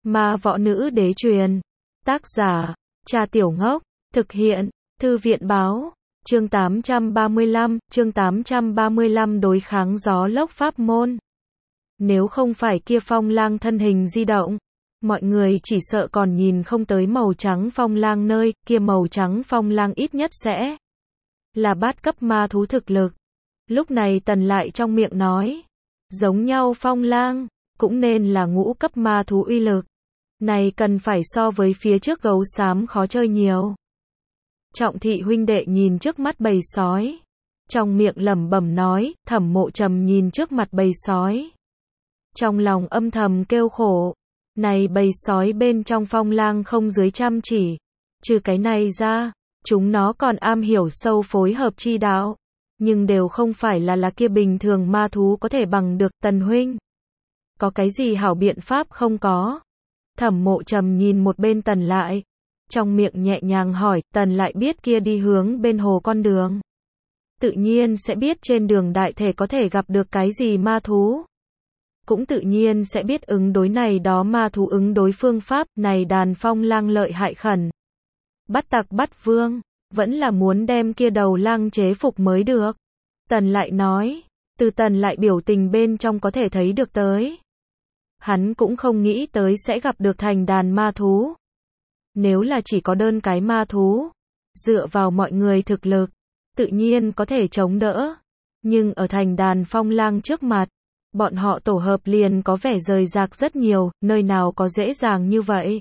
Ma võ nữ đế truyền. Tác giả, Trà Tiểu Ngốc. Thực hiện, Thư viện báo. Chương 835 đối kháng gió lốc pháp môn. Nếu không phải kia phong lang thân hình di động, mọi người chỉ sợ còn nhìn không tới màu trắng phong lang nơi, kia màu trắng phong lang ít nhất sẽ là bát cấp ma thú thực lực. Lúc này Tần lại trong miệng nói, giống nhau phong lang, cũng nên là ngũ cấp ma thú uy lực. Này cần phải so với phía trước gấu xám khó chơi nhiều. Trọng thị huynh đệ nhìn trước mắt bầy sói, trong miệng lẩm bẩm nói, Thẩm Mộ Trầm nhìn trước mặt bầy sói, trong lòng âm thầm kêu khổ. Này bầy sói bên trong phong lang không dưới 100 chỉ. Trừ cái này ra, chúng nó còn am hiểu sâu phối hợp chi đạo. Nhưng đều không phải là kia bình thường ma thú có thể bằng được. Tần huynh, có cái gì hảo biện pháp không có? Thẩm Mộ Trầm nhìn một bên Tần lại, trong miệng nhẹ nhàng hỏi. Tần lại biết kia đi hướng bên hồ con đường, tự nhiên sẽ biết trên đường đại thể có thể gặp được cái gì ma thú, cũng tự nhiên sẽ biết ứng đối này đó ma thú ứng đối phương pháp. Này đàn phong lang lợi hại khẩn, bắt tặc bắt vương, vẫn là muốn đem kia đầu lang chế phục mới được. Tần lại nói, từ Tần lại biểu tình bên trong có thể thấy được tới, hắn cũng không nghĩ tới sẽ gặp được thành đàn ma thú. Nếu là chỉ có đơn cái ma thú, dựa vào mọi người thực lực, tự nhiên có thể chống đỡ. Nhưng ở thành đàn phong lang trước mặt, bọn họ tổ hợp liền có vẻ rời rạc rất nhiều, nơi nào có dễ dàng như vậy.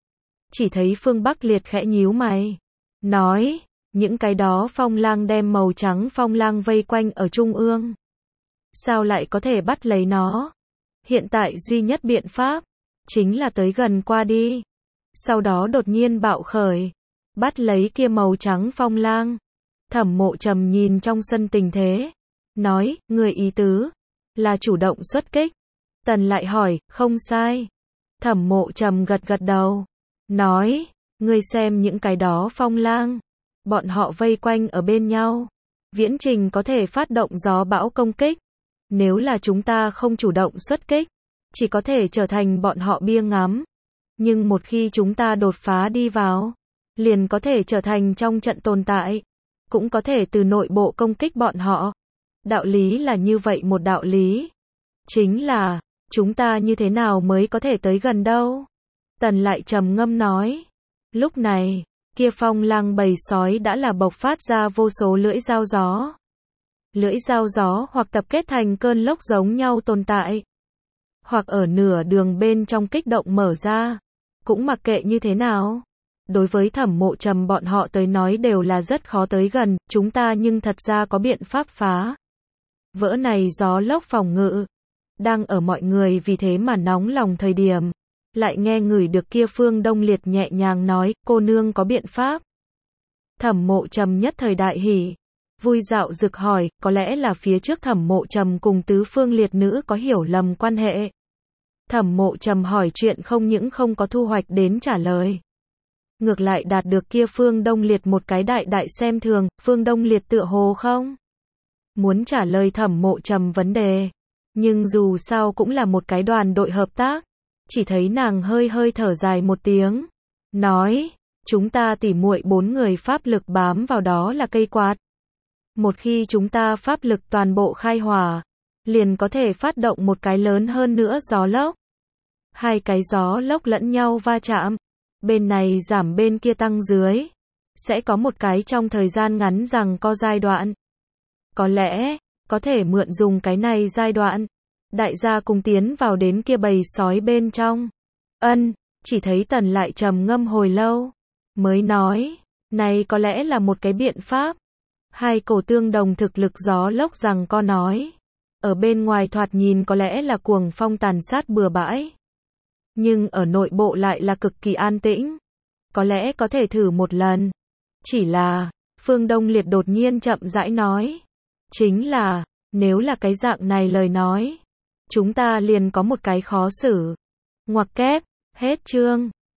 Chỉ thấy Phương Bắc Liệt khẽ nhíu mày, nói, những cái đó phong lang đem màu trắng phong lang vây quanh ở trung ương, sao lại có thể bắt lấy nó? Hiện tại duy nhất biện pháp, chính là tới gần qua đi, sau đó đột nhiên bạo khởi, bắt lấy kia màu trắng phong lang. Thẩm Mộ Trầm nhìn trong sân tình thế, nói, người ý tứ là chủ động xuất kích. Tần lại hỏi, không sai. Thẩm Mộ Trầm gật gật đầu, nói, ngươi xem những cái đó phong lang, bọn họ vây quanh ở bên nhau, viễn trình có thể phát động gió bão công kích. Nếu là chúng ta không chủ động xuất kích, chỉ có thể trở thành bọn họ bia ngắm. Nhưng một khi chúng ta đột phá đi vào, liền có thể trở thành trong trận tồn tại, cũng có thể từ nội bộ công kích bọn họ. Đạo lý là như vậy một đạo lý. Chính là, chúng ta như thế nào mới có thể tới gần đâu? Tần lại trầm ngâm nói. Lúc này, kia phong lang bầy sói đã là bộc phát ra vô số lưỡi dao gió. Lưỡi dao gió hoặc tập kết thành cơn lốc giống nhau tồn tại, hoặc ở nửa đường bên trong kích động mở ra. Cũng mặc kệ như thế nào, đối với Thẩm Mộ Trầm bọn họ tới nói đều là rất khó tới gần. Chúng ta nhưng thật ra có biện pháp phá vỡ này gió lốc phòng ngự. Đang ở mọi người vì thế mà nóng lòng thời điểm, lại nghe ngửi được kia Phương Đông Liệt nhẹ nhàng nói, cô nương có biện pháp. Thẩm Mộ Trầm nhất thời đại hỉ, vui dạo rực hỏi, có lẽ là phía trước Thẩm Mộ Trầm cùng Tứ Phương Liệt nữ có hiểu lầm quan hệ. Thẩm Mộ Trầm hỏi chuyện không những không có thu hoạch đến trả lời, ngược lại đạt được kia Phương Đông Liệt một cái đại đại xem thường. Phương Đông Liệt tựa hồ không muốn trả lời Thẩm Mộ Trầm vấn đề, nhưng dù sao cũng là một cái đoàn đội hợp tác. Chỉ thấy nàng hơi hơi thở dài một tiếng, nói, chúng ta tỉ muội 4 người pháp lực bám vào đó là cây quạt. Một khi chúng ta pháp lực toàn bộ khai hỏa, liền có thể phát động một cái lớn hơn nữa gió lốc. Hai cái gió lốc lẫn nhau va chạm, bên này giảm bên kia tăng dưới, sẽ có một cái trong thời gian ngắn rằng có giai đoạn. Có lẽ, có thể mượn dùng cái này giai đoạn, đại gia cùng tiến vào đến kia bầy sói bên trong. Chỉ thấy Tần lại trầm ngâm hồi lâu, mới nói, này có lẽ là một cái biện pháp. Hai cổ tương đồng thực lực gió lốc rằng có nói, ở bên ngoài thoạt nhìn có lẽ là cuồng phong tàn sát bừa bãi, nhưng ở nội bộ lại là cực kỳ an tĩnh. Có lẽ có thể thử một lần. Chỉ là, Phương Đông Liệt đột nhiên chậm rãi nói, chính là, nếu là cái dạng này lời nói, chúng ta liền có một cái khó xử. Ngoặc kép, hết chương.